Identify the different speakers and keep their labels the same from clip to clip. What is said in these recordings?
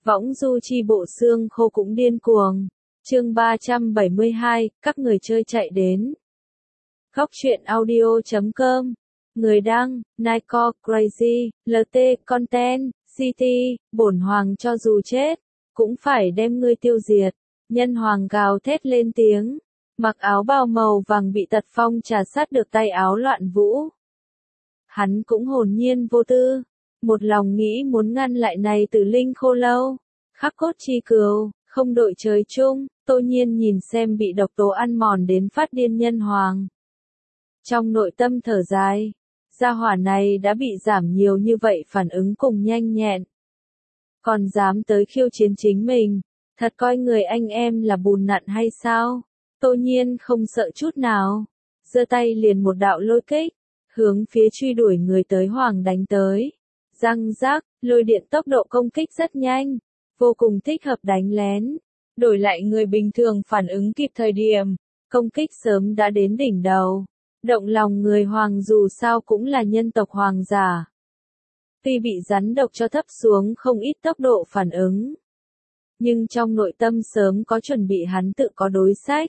Speaker 1: Võng du chi bộ xương khô cũng điên cuồng. Chương 372, các người chơi chạy đến. Góc truyện audio.com. Người đăng, Nico Crazy, LT Content, City, bổn hoàng cho dù chết, cũng phải đem ngươi tiêu diệt. Nhân hoàng gào thét lên tiếng, mặc áo bào màu vàng bị Tật Phong trà sát được tay áo loạn vũ. Hắn cũng hồn nhiên vô tư, một lòng nghĩ muốn ngăn lại này Tử Linh Khô Lâu, khắc cốt chi cừu, không đội trời chung. Tô Nhiên nhìn xem bị độc tố ăn mòn đến phát điên nhân hoàng. Trong nội tâm thở dài, gia hỏa này đã bị giảm nhiều như vậy phản ứng cùng nhanh nhẹn. Còn dám tới khiêu chiến chính mình, thật coi người anh em là bùn nặn hay sao? Tô Nhiên không sợ chút nào, giơ tay liền một đạo lôi kích, hướng phía truy đuổi người tới hoàng đánh tới. Răng rác, lôi điện tốc độ công kích rất nhanh, vô cùng thích hợp đánh lén. Đổi lại người bình thường phản ứng kịp thời điểm, công kích sớm đã đến đỉnh đầu. Động lòng người hoàng dù sao cũng là nhân tộc hoàng giả. Tuy bị rắn độc cho thấp xuống không ít tốc độ phản ứng, nhưng trong nội tâm sớm có chuẩn bị, hắn tự có đối sách.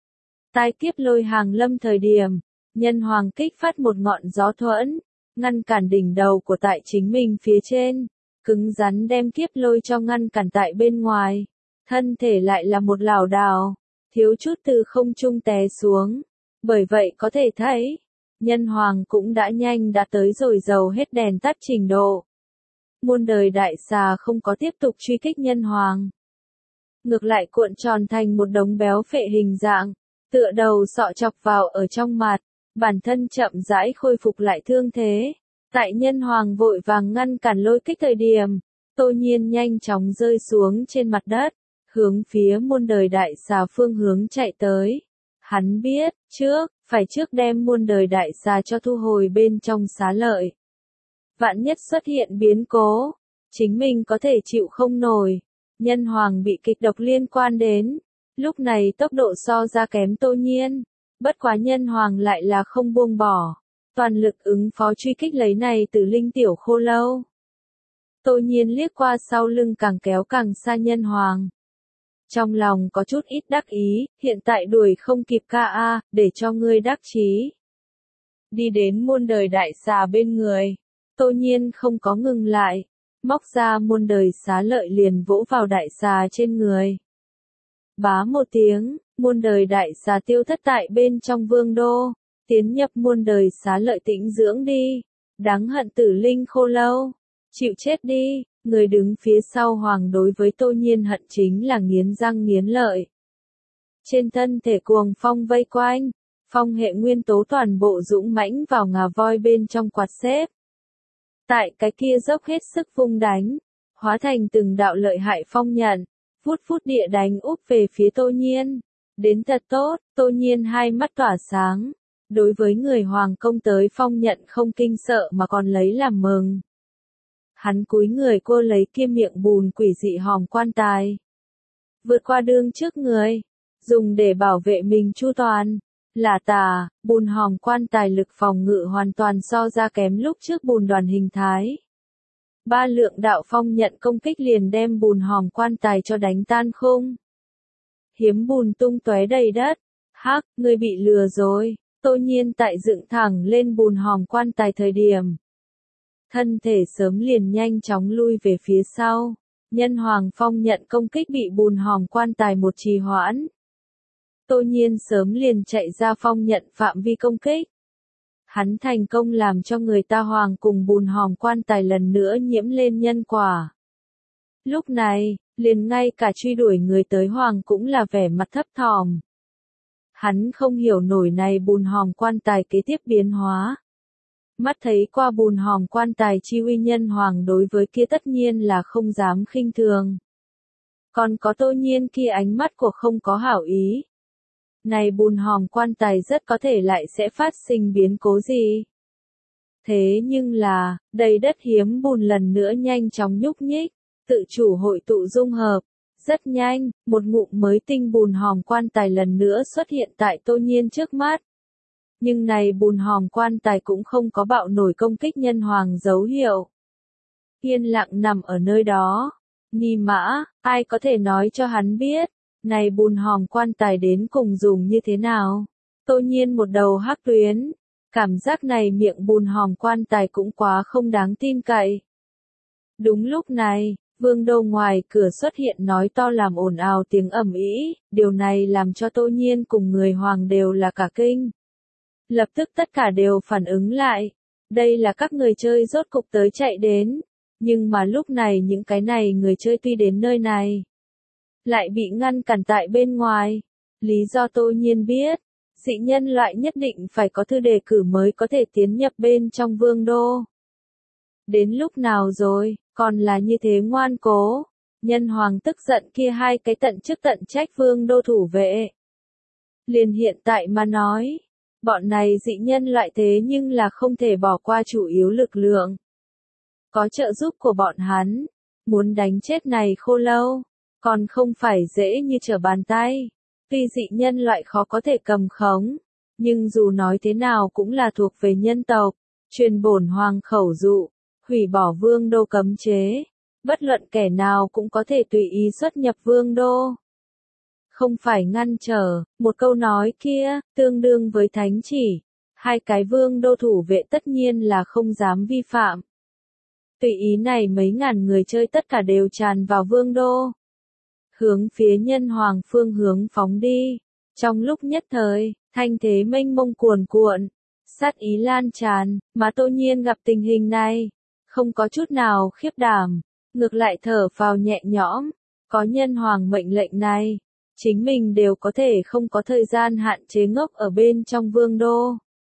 Speaker 1: Tai kiếp lôi hàng lâm thời điểm, nhân hoàng kích phát một ngọn gió thuẫn, ngăn cản đỉnh đầu của tại chính mình phía trên, cứng rắn đem kiếp lôi cho ngăn cản tại bên ngoài. Thân thể lại là một lảo đảo, thiếu chút từ không trung té xuống. Bởi vậy có thể thấy, nhân hoàng cũng đã nhanh đã tới rồi dầu hết đèn tắt trình độ. Muôn đời đại xà không có tiếp tục truy kích nhân hoàng. Ngược lại cuộn tròn thành một đống béo phệ hình dạng, tựa đầu sọ chọc vào ở trong mặt, bản thân chậm rãi khôi phục lại thương thế. Tại nhân hoàng vội vàng ngăn cản lôi kích thời điểm, Tô Nhiên nhanh chóng rơi xuống trên mặt đất, hướng phía muôn đời đại xà phương hướng chạy tới. Hắn biết, phải trước đem muôn đời đại xà cho thu hồi bên trong xá lợi. Vạn nhất xuất hiện biến cố, chính mình có thể chịu không nổi. Nhân hoàng bị kịch độc liên quan đến, lúc này tốc độ so ra kém Tô Nhiên. Bất quá nhân hoàng lại là không buông bỏ, toàn lực ứng phó truy kích lấy này Tử Linh tiểu khô lâu. Tô Nhiên liếc qua sau lưng càng kéo càng xa nhân hoàng. Trong lòng có chút ít đắc ý, hiện tại đuổi không kịp ca để cho ngươi đắc chí. Đi đến muôn đời đại xà bên người, Tô Nhiên không có ngừng lại, móc ra muôn đời xá lợi liền vỗ vào đại xà trên người. Bá một tiếng, muôn đời đại xà tiêu thất tại bên trong vương đô, tiến nhập muôn đời xá lợi tĩnh dưỡng đi. Đáng hận Tử Linh Khô Lâu, chịu chết đi. Người đứng phía sau hoàng đối với Tô Nhiên hận chính là nghiến răng nghiến lợi. Trên thân thể cuồng phong vây quanh, phong hệ nguyên tố toàn bộ dũng mãnh vào ngà voi bên trong quạt xếp. Tại cái kia dốc hết sức vung đánh, hóa thành từng đạo lợi hại phong nhận, phút phút địa đánh úp về phía Tô Nhiên. Đến thật tốt, Tô Nhiên hai mắt tỏa sáng, đối với người hoàng công tới phong nhận không kinh sợ mà còn lấy làm mừng. Hắn cúi người cô lấy kia miệng bùn quỷ dị hòm quan tài, vượt qua đương trước người, dùng để bảo vệ mình chu toàn. Là tà, bùn hòm quan tài lực phòng ngự hoàn toàn so ra kém lúc trước bùn đoàn hình thái. 3 lượng đạo phong nhận công kích liền đem bùn hòm quan tài cho đánh tan khung. Hiếm bùn tung tóe đầy đất. Hắc, ngươi bị lừa rồi. Tô Nhiên tại dựng thẳng lên bùn hòm quan tài thời điểm, thân thể sớm liền nhanh chóng lui về phía sau. Nhân hoàng phong nhận công kích bị bùn hòm quan tài một trì hoãn. Tô Nhiên sớm liền chạy ra phong nhận phạm vi công kích. Hắn thành công làm cho người ta hoàng cùng bùn hòm quan tài lần nữa nhiễm lên nhân quả. Lúc này, liền ngay cả truy đuổi người tới hoàng cũng là vẻ mặt thấp thỏm. Hắn không hiểu nổi này bùn hòm quan tài kế tiếp biến hóa. Mắt thấy qua bùn hòm quan tài chi uy, nhân hoàng đối với kia tất nhiên là không dám khinh thường. Còn có Tô Nhiên kia ánh mắt của không có hảo ý. Này bùn hòm quan tài rất có thể lại sẽ phát sinh biến cố gì. Thế nhưng là, đầy đất hiếm bùn lần nữa nhanh chóng nhúc nhích, tự chủ hội tụ dung hợp. Rất nhanh, một ngụm mới tinh bùn hòm quan tài lần nữa xuất hiện tại Tô Nhiên trước mắt. Nhưng này bùn hòm quan tài cũng không có bạo nổi công kích nhân hoàng dấu hiệu. Yên lặng nằm ở nơi đó, Ni mã, ai có thể nói cho hắn biết, này bùn hòm quan tài đến cùng dùng như thế nào? Tô Nhiên một đầu hắc tuyến, cảm giác này miệng bùn hòm quan tài cũng quá không đáng tin cậy. Đúng lúc này, Vương Đô ngoài cửa xuất hiện nói to làm ồn ào tiếng ầm ĩ, điều này làm cho Tô Nhiên cùng người Hoàng đều là cả kinh. Lập tức tất cả đều phản ứng lại, đây là các người chơi rốt cục tới chạy đến, nhưng mà lúc này những cái này người chơi tuy đến nơi này, lại bị ngăn cản tại bên ngoài. Lý do Tô Nhiên biết, dị nhân loại nhất định phải có thư đề cử mới có thể tiến nhập bên trong Vương Đô. Đến lúc nào rồi, còn là như thế ngoan cố. Nhân Hoàng tức giận kia hai cái tận chức tận trách Vương Đô thủ vệ. Liền hiện tại mà nói, bọn này dị nhân loại thế nhưng là không thể bỏ qua chủ yếu lực lượng. Có trợ giúp của bọn hắn, muốn đánh chết này khô lâu, còn không phải dễ như trở bàn tay. Tuy dị nhân loại khó có thể cầm khống, nhưng dù nói thế nào cũng là thuộc về nhân tộc, truyền bổn hoàng khẩu dụ, hủy bỏ Vương Đô cấm chế, bất luận kẻ nào cũng có thể tùy ý xuất nhập Vương Đô. Không phải ngăn trở, một câu nói kia, tương đương với thánh chỉ, hai cái Vương Đô thủ vệ tất nhiên là không dám vi phạm. Tùy ý này mấy ngàn người chơi tất cả đều tràn vào Vương Đô, hướng phía Nhân Hoàng phương hướng phóng đi. Trong lúc nhất thời, thanh thế mênh mông cuồn cuộn, sát ý lan tràn, mà Tô Nhiên gặp tình hình này, không có chút nào khiếp đảm, ngược lại thở phào nhẹ nhõm, có Nhân Hoàng mệnh lệnh này, chính mình đều có thể không có thời gian hạn chế ngốc ở bên trong Vương Đô.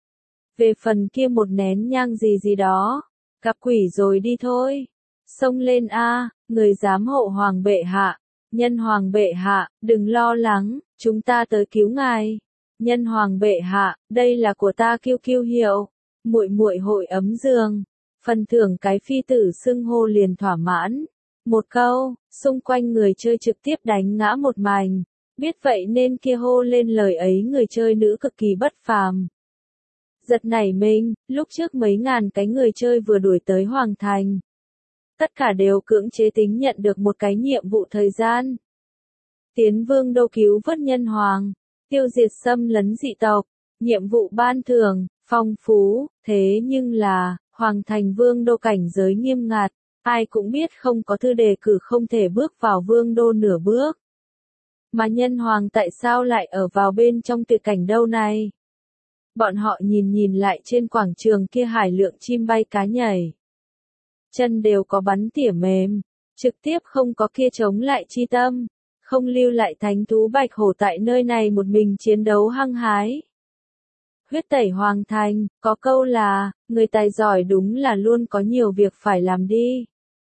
Speaker 1: Về phần kia một nén nhang gì gì đó, gặp quỷ rồi đi thôi. Xông lên a, người giám hộ Hoàng bệ hạ. Nhân Hoàng bệ hạ, đừng lo lắng, chúng ta tới cứu ngài. Nhân Hoàng bệ hạ, đây là của ta Kiêu Kiêu hiệu, muội muội hội ấm giường. Phần thưởng cái phi tử xưng hô liền thỏa mãn. Một câu, xung quanh người chơi trực tiếp đánh ngã một mảnh. Biết vậy nên kia hô lên lời ấy người chơi nữ cực kỳ bất phàm. Giật nảy mình, lúc trước mấy ngàn cái người chơi vừa đuổi tới Hoàng Thành. Tất cả đều cưỡng chế tính nhận được một cái nhiệm vụ thời gian. Tiến Vương Đô cứu vớt Nhân Hoàng, tiêu diệt xâm lấn dị tộc, nhiệm vụ ban thưởng, phong phú, thế nhưng là, Hoàng Thành Vương Đô cảnh giới nghiêm ngặt, ai cũng biết không có thư đề cử không thể bước vào Vương Đô nửa bước. Mà Nhân Hoàng tại sao lại ở vào bên trong tuyệt cảnh đâu này? Bọn họ nhìn lại trên quảng trường kia hải lượng chim bay cá nhảy. Chân đều có bắn tỉa mềm, trực tiếp không có kia chống lại chi tâm, không lưu lại thánh thú bạch hổ tại nơi này một mình chiến đấu hăng hái. Huyết tẩy Hoàng Thành, có câu là, người tài giỏi đúng là luôn có nhiều việc phải làm đi.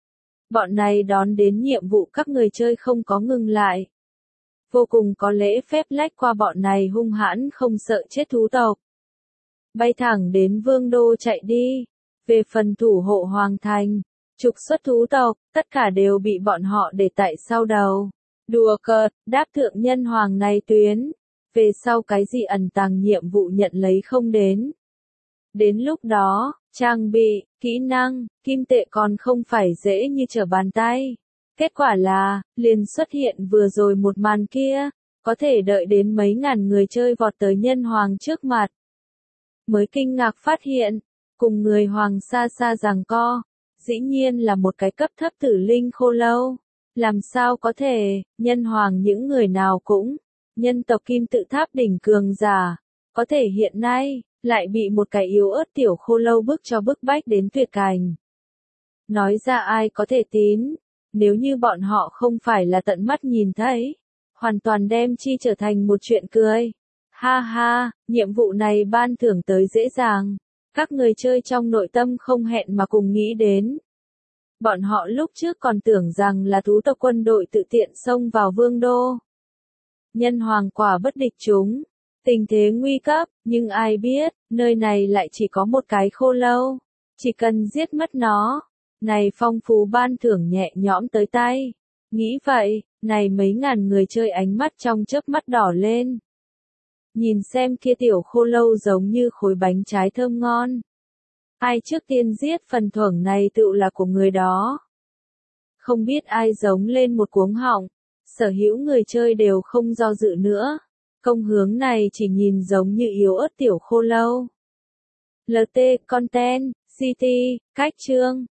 Speaker 1: Bọn này đón đến nhiệm vụ các người chơi không có ngừng lại. Vô cùng có lễ phép lách qua bọn này hung hãn không sợ chết thú tộc. Bay thẳng đến Vương Đô chạy đi. Về phần thủ hộ Hoàng Thành, trục xuất thú tộc, tất cả đều bị bọn họ để tại sau đầu. Đùa cợt, đáp thượng Nhân Hoàng này tuyến. Về sau cái gì ẩn tàng nhiệm vụ nhận lấy không đến. Đến lúc đó, trang bị, kỹ năng, kim tệ còn không phải dễ như trở bàn tay. Kết quả là, liền xuất hiện vừa rồi một màn kia, có thể đợi đến mấy ngàn người chơi vọt tới Nhân Hoàng trước mặt. Mới kinh ngạc phát hiện, cùng người Hoàng xa xa giằng co, dĩ nhiên là một cái cấp thấp tử linh khô lâu. Làm sao có thể, Nhân Hoàng những người nào cũng, nhân tộc kim tự tháp đỉnh cường giả, có thể hiện nay, lại bị một cái yếu ớt tiểu khô lâu bức cho bức bách đến tuyệt cảnh. Nói ra ai có thể tín, nếu như bọn họ không phải là tận mắt nhìn thấy, hoàn toàn đem chi trở thành một chuyện cười. Ha ha, nhiệm vụ này ban thưởng tới dễ dàng, các người chơi trong nội tâm không hẹn mà cùng nghĩ đến. Bọn họ lúc trước còn tưởng rằng là thú tộc quân đội tự tiện xông vào Vương Đô. Nhân Hoàng quả bất địch chúng, tình thế nguy cấp, nhưng ai biết, nơi này lại chỉ có một cái khô lâu, chỉ cần giết mất nó, này phong phú ban thưởng nhẹ nhõm tới tay. Nghĩ vậy, này mấy ngàn người chơi ánh mắt trong chớp mắt đỏ lên. Nhìn xem kia tiểu khô lâu giống như khối bánh trái thơm ngon. Ai trước tiên giết phần thưởng này tự là của người đó. Không biết ai giống lên một cuống họng. Sở hữu người chơi đều không do dự nữa. Công hướng này chỉ nhìn giống như yếu ớt tiểu khô lâu. LT, Content, City, Cách chương.